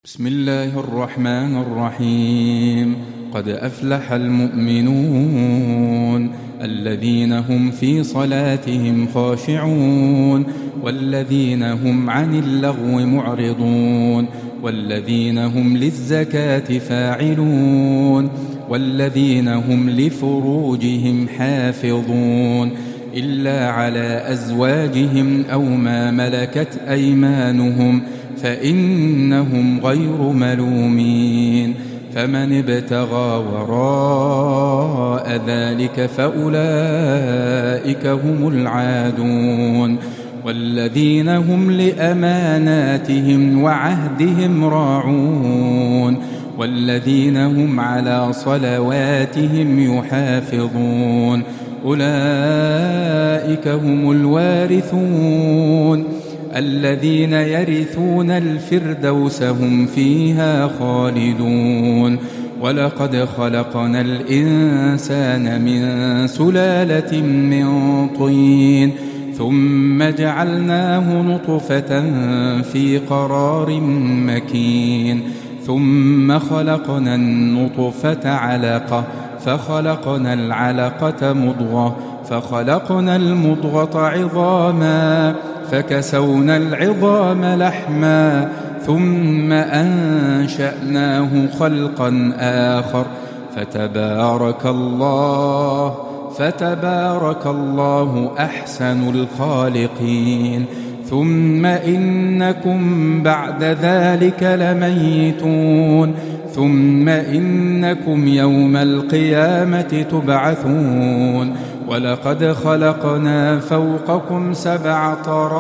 بسم الله الرحمن الرحيم. قد أفلح المؤمنون الذين هم في صلاتهم خاشعون والذين هم عن اللغو معرضون والذين هم للزكاة فاعلون والذين هم لفروجهم حافظون إلا على أزواجهم أو ما ملكت أيمانهم فإنهم غير ملومين. فمن ابتغى وراء ذلك فأولئك هم العادون. والذين هم لأماناتهم وعهدهم راعون والذين هم على صلواتهم يحافظون أولئك هم الوارثون الذين يرثون الفردوس هم فيها خالدون. ولقد خلقنا الإنسان من سلالة من طين ثم جعلناه نطفة في قرار مكين ثم خلقنا النطفة علقة فخلقنا العلقة مضغة فخلقنا المضغة عظاما فكسونا العظام لحما ثم أنشأناه خلقا آخر فتبارك الله أحسن الخالقين. ثم إنكم بعد ذلك لميتون ثم إنكم يوم القيامة تبعثون. ولقد خلقنا فوقكم 7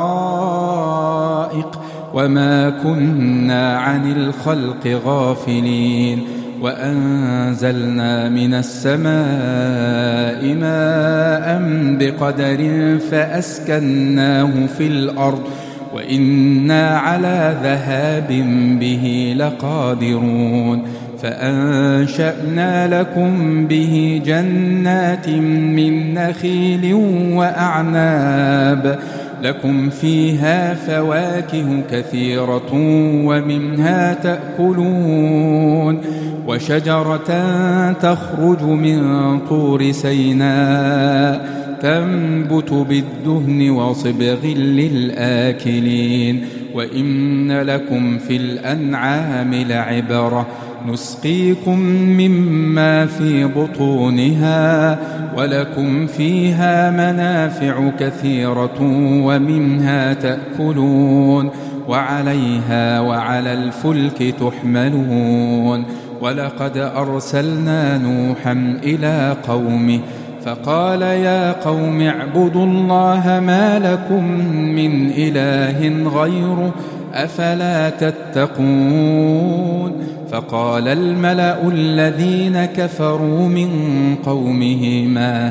طرائق وما كنا عن الخلق غافلين. وأنزلنا من السماء ماء بقدر فأسكناه في الأرض وإنا على ذهاب به لقادرون. فأنشأنا لكم به جنات من نخيل وأعناب لكم فيها فواكه كثيرة ومنها تأكلون. وشجرة تخرج من طور سيناء تنبت بالدهن وصبغ للآكلين. وإن لكم في الأنعام لعبرة نسقيكم مما في بطونها ولكم فيها منافع كثيرة ومنها تأكلون وعليها وعلى الفلك تحملون. ولقد أرسلنا نوحا إلى قومه فقال يا قوم اعبدوا الله ما لكم من إله غيره أفلا تتقون. فقال الملأ الذين كفروا من قومه ما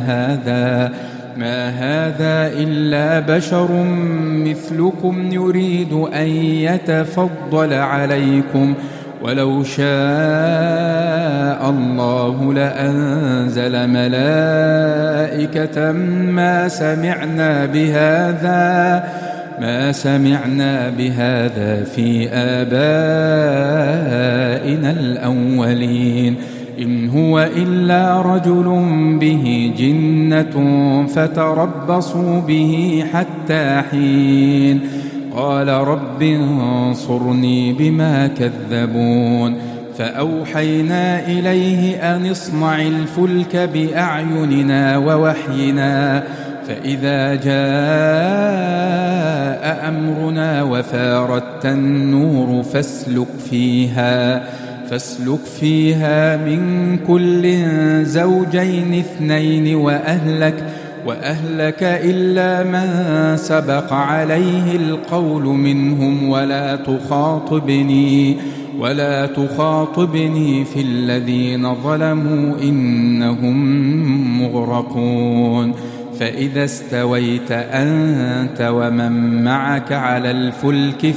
هذا إلا بشر مثلكم يريد أن يتفضل عليكم ولو شاء الله لأنزل ملائكة ما سمعنا بهذا في آبائنا الأولين إن هو إلا رجل به جنة فتربصوا به حتى حين. قال رب انصرني بما كذبون. فأوحينا إليه أن اصنع الفلك بأعيننا ووحينا فإذا جاء أمرنا وفارت النور فاسلك فيها من كل زوجين 2 وأهلك إلا من سبق عليه القول منهم ولا تخاطبني في الذين ظلموا إنهم مغرقون. فإذا استويت أنت ومن معك على الفلك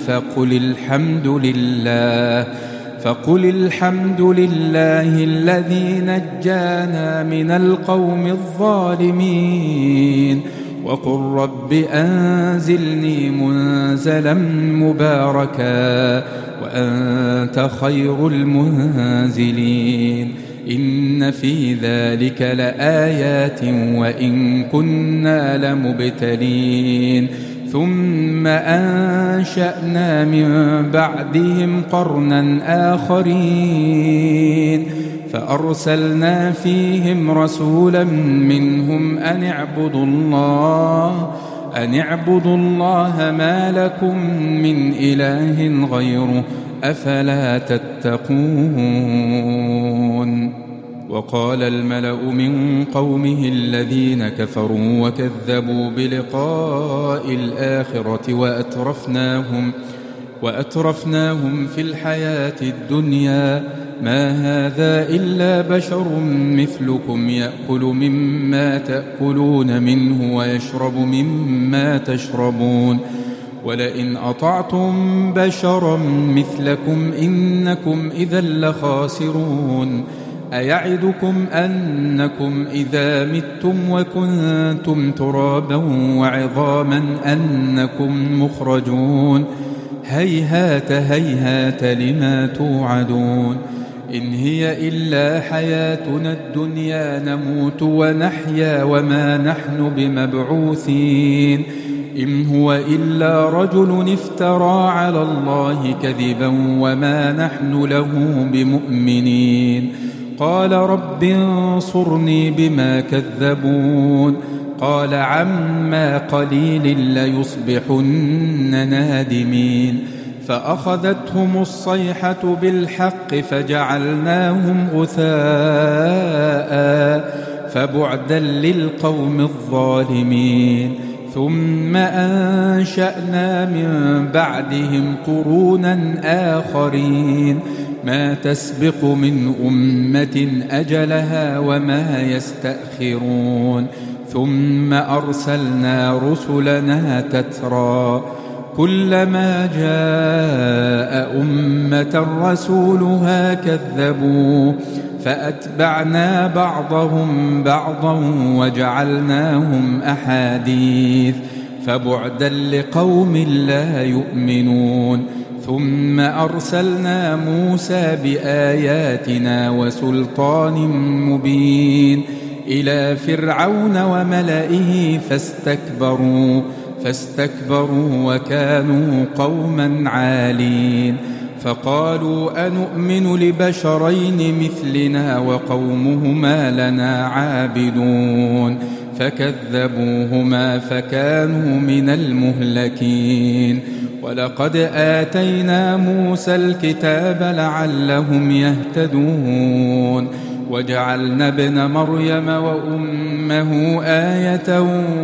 فقل الحمد لله الذي نجانا من القوم الظالمين وقل رب أنزلني منزلا مباركا وأنت خير المنزلين. إن في ذلك لآيات وإن كنا لمبتلين. ثم أنشأنا من بعدهم قرنا آخرين فأرسلنا فيهم رسولا منهم أن اعبدوا الله ما لكم من إله غيره أفلا تتقون. وقال الملأ من قومه الذين كفروا وكذبوا بلقاء الآخرة وأترفناهم في الحياة الدنيا ما هذا إلا بشر مثلكم يأكل مما تأكلون منه ويشرب مما تشربون ولئن أطعتم بشرا مثلكم إنكم إذا لخاسرون. أيعدكم أنكم إذا متم وكنتم ترابا وعظاما أنكم مخرجون هيهات هيهات لما توعدون. إن هي إلا حياتنا الدنيا نموت ونحيا وما نحن بمبعوثين. إن هو إلا رجل افترى على الله كذبا وما نحن له بمؤمنين. قال رب انصرني بما كذبون. قال عما قليل ليصبحن نادمين. فأخذتهم الصيحة بالحق فجعلناهم غثاء فبعدا للقوم الظالمين. ثم أنشأنا من بعدهم قرونا آخرين ما تسبق من أمة أجلها وما يستأخرون. ثم أرسلنا رسلنا تترى كلما جاء أمة رسولها كذبوا فأتبعنا بعضهم بعضا وجعلناهم أحاديث فبعدا لقوم لا يؤمنون. ثم أرسلنا موسى بآياتنا وسلطان مبين إلى فرعون وملئه فاستكبروا وكانوا قوما عالين. فقالوا أنؤمن لبشرين مثلنا وقومهما لنا عابدون فكذبوهما فكانوا من المهلكين. ولقد آتينا موسى الكتاب لعلهم يهتدون. وجعلنا ابن مريم وأمه آية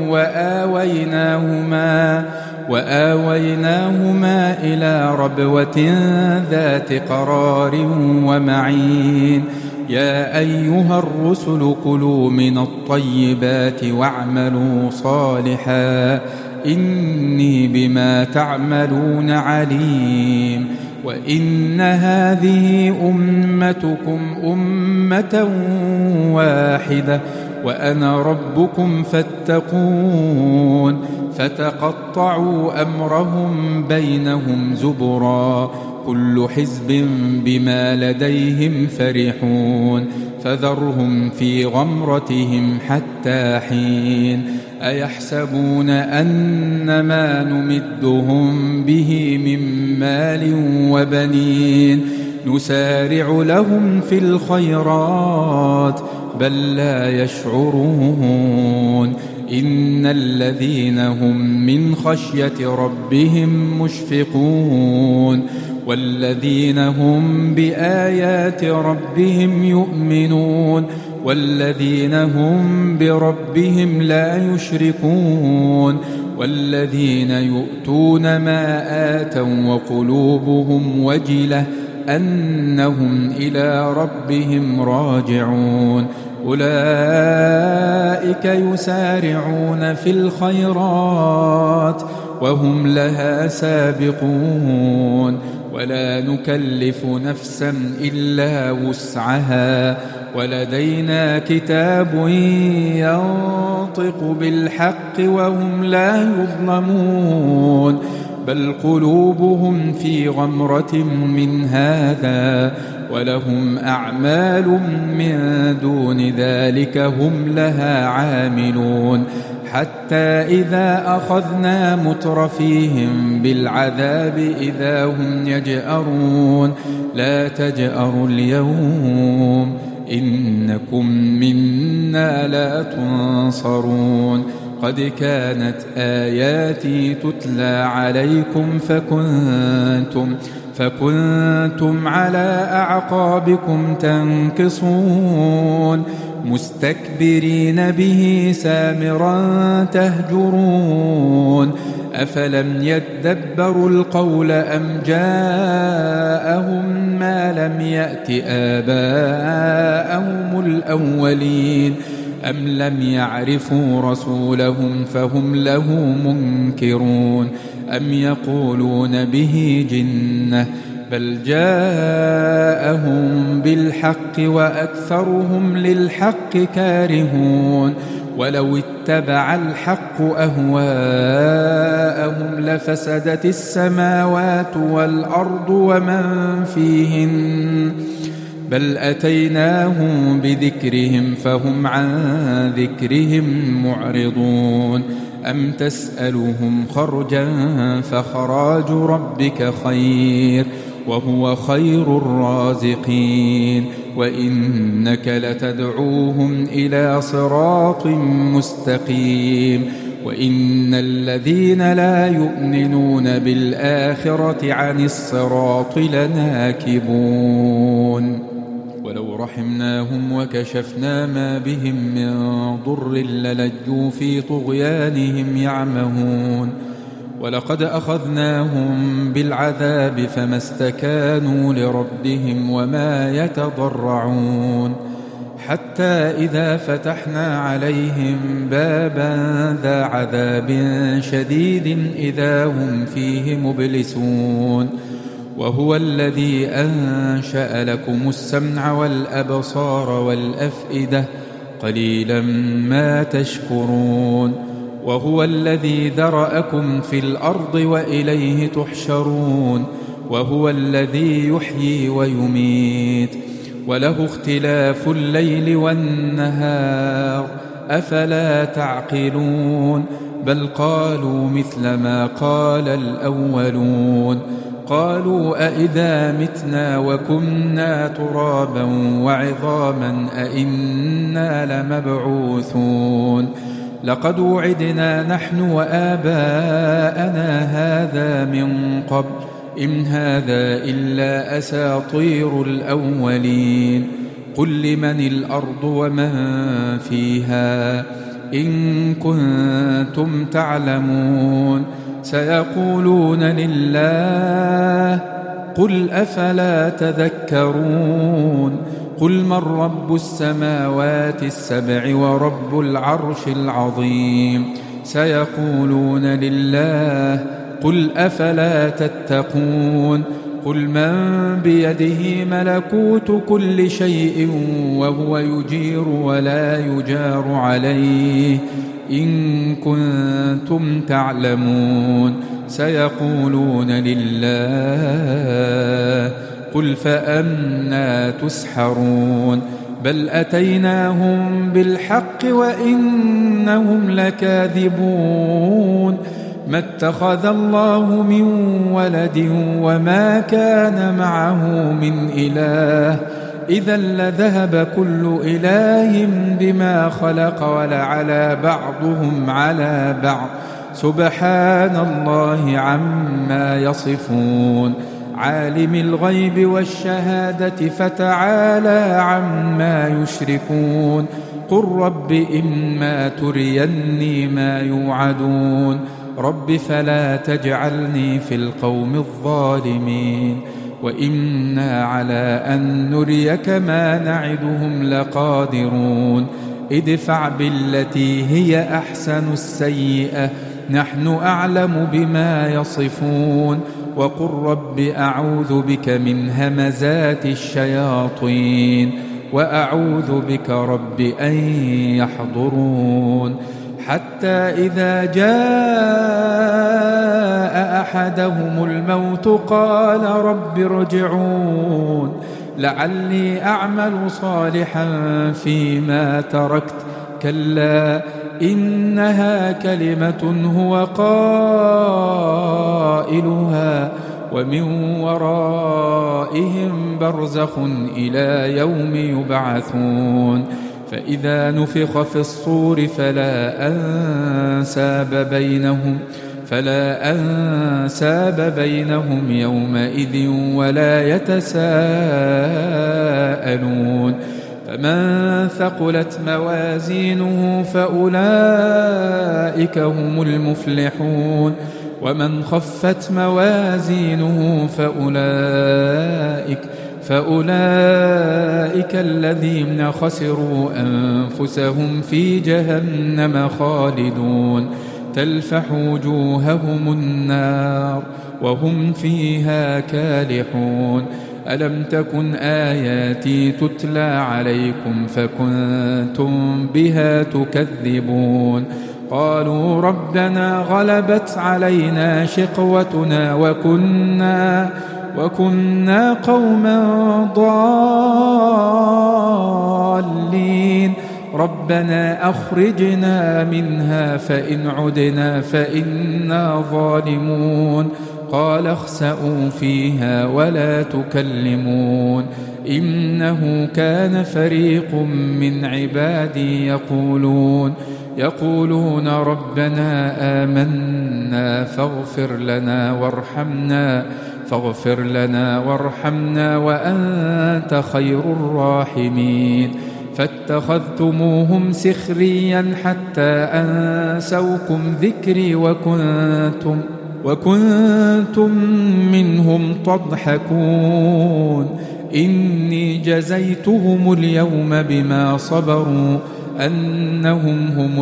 وآويناهما إلى ربوة ذات قرار ومعين. يا أيها الرسل كلوا من الطيبات واعملوا صالحا إني بما تعملون عليم. وإن هذه أمتكم أمة واحدة وأنا ربكم فاتقون. فتقطعوا أمرهم بينهم زبرا كل حزب بما لديهم فرحون. فذرهم في غمرتهم حتى حين. أيحسبون أن ما نمدهم به من مال وبنين نسارع لهم في الخيرات بل لا يشعرون. إن الذين هم من خشية ربهم مشفقون والذين هم بآيات ربهم يؤمنون والذين هم بربهم لا يشركون والذين يؤتون ما آتوا وقلوبهم وجلة أنهم إلى ربهم راجعون. أولئك يسارعون في الخيرات وهم لها سابقون. ولا نكلف نفسا إلا وسعها ولدينا كتاب ينطق بالحق وهم لا يظلمون. بل قلوبهم في غمرة من هذا ولهم أعمال من دون ذلك هم لها عاملون حتى إذا أخذنا مترفيهم بالعذاب إذا هم يجأرون لا تجأروا اليوم إنكم منا لا تنصرون قد كانت آياتي تتلى عليكم فكنتم على أعقابكم تنكصون مستكبرين به سامرا تهجرون أفلم يدبروا القول أم جاءهم ما لم يأت آباءهم الأولين أم لم يعرفوا رسولهم فهم له منكرون أم يقولون به جنة بل جاءهم بالحق وأكثرهم للحق كارهون ولو اتبع الحق أهواءهم لفسدت السماوات والأرض ومن فيهن بل أتيناهم بذكرهم فهم عن ذكرهم معرضون أم تسألهم خرجا فخراج ربك خير وهو خير الرازقين وإنك لتدعوهم إلى صراط مستقيم وإن الذين لا يؤمنون بالآخرة عن الصراط لناكبون ولو رحمناهم وكشفنا ما بهم من ضر للجوا في طغيانهم يعمهون ولقد أخذناهم بالعذاب فما استكانوا لربهم وما يتضرعون حتى إذا فتحنا عليهم بابا ذا عذاب شديد إذا هم فيه مبلسون وهو الذي أنشأ لكم السمع والأبصار والأفئدة قليلا ما تشكرون وهو الذي ذرأكم في الأرض وإليه تحشرون وهو الذي يحيي ويميت وله اختلاف الليل والنهار أفلا تعقلون بل قالوا مثل ما قال الأولون قالوا أئذا متنا وكنا ترابا وعظاما أئنا لمبعوثون لقد وعدنا نحن وآباءنا هذا من قبل إن هذا إلا أساطير الأولين قل لمن الأرض ومن فيها إن كنتم تعلمون سيقولون لله قل أفلا تذكرون قل من رب السماوات السبع ورب العرش العظيم سيقولون لله قل أفلا تتقون قل من بيده ملكوت كل شيء وهو يجير ولا يجار عليه إن كنتم تعلمون سيقولون لله قل فأنى تسحرون بل أتيناهم بالحق وإنهم لكاذبون ما اتخذ الله من ولد وما كان معه من إله إذا لذهب كل إله بما خلق ولعلى بعضهم على بعض سبحان الله عما يصفون عالم الغيب والشهادة فتعالى عما يشركون قل رب إما تريني ما يوعدون رب فلا تجعلني في القوم الظالمين وإنا على أن نريك ما نعدهم لقادرون ادفع بالتي هي أحسن السيئة نحن أعلم بما يصفون وقل رب أعوذ بك من همزات الشياطين وأعوذ بك رب أن يحضرون حتى إذا جاء أحدهم الموت قال رب ارجعون لعلي أعمل صالحا فيما تركت كلا إنها كلمة هو قائلها ومن ورائهم برزخ إلى يوم يبعثون فإذا نفخ في الصور فلا أنساب بينهم يومئذ ولا يتساءلون فمن ثقلت موازينه فأولئك هم المفلحون ومن خفت موازينه فأولئك الذين خسروا أنفسهم في جهنم خالدون تلفح وجوههم النار وهم فيها كالحون ألم تكن آياتي تتلى عليكم فكنتم بها تكذبون قالوا ربنا غلبت علينا شقوتنا وكنا قوما ضالين ربنا أخرجنا منها فإن عدنا فإنا ظالمون قال اخسئوا فيها ولا تكلمون إنه كان فريق من عبادي يقولون ربنا آمنا فاغفر لنا وارحمنا وأنت خير الراحمين فاتخذتموهم سخريا حتى أنسوكم ذكري وكنتم منهم تضحكون إني جزيتهم اليوم بما صبروا أنهم هم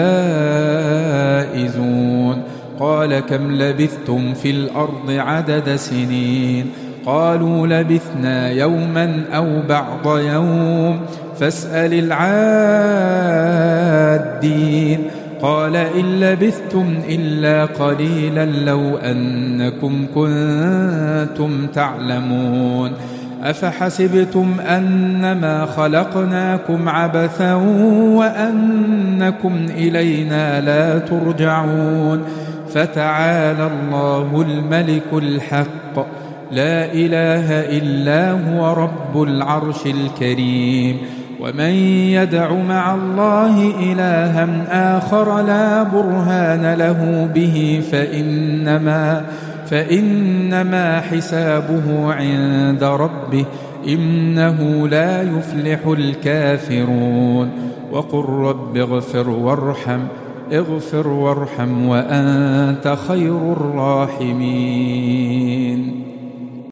الفائزون قال كم لبثتم في الأرض عدد سنين قالوا لبثنا يوما أو بعض يوم فاسأل العادين قال إن لبثتم إلا قليلا لو أنكم كنتم تعلمون أفحسبتم أنما خلقناكم عبثا وأنكم إلينا لا ترجعون فتعالى الله الملك الحق لا إله إلا هو رب العرش الكريم ومن يدع مع الله إلها آخر لا برهان له به فإنما حسابه عند ربه إنه لا يفلح الكافرون وقل رب اغفر وارحم وأنت خير الراحمين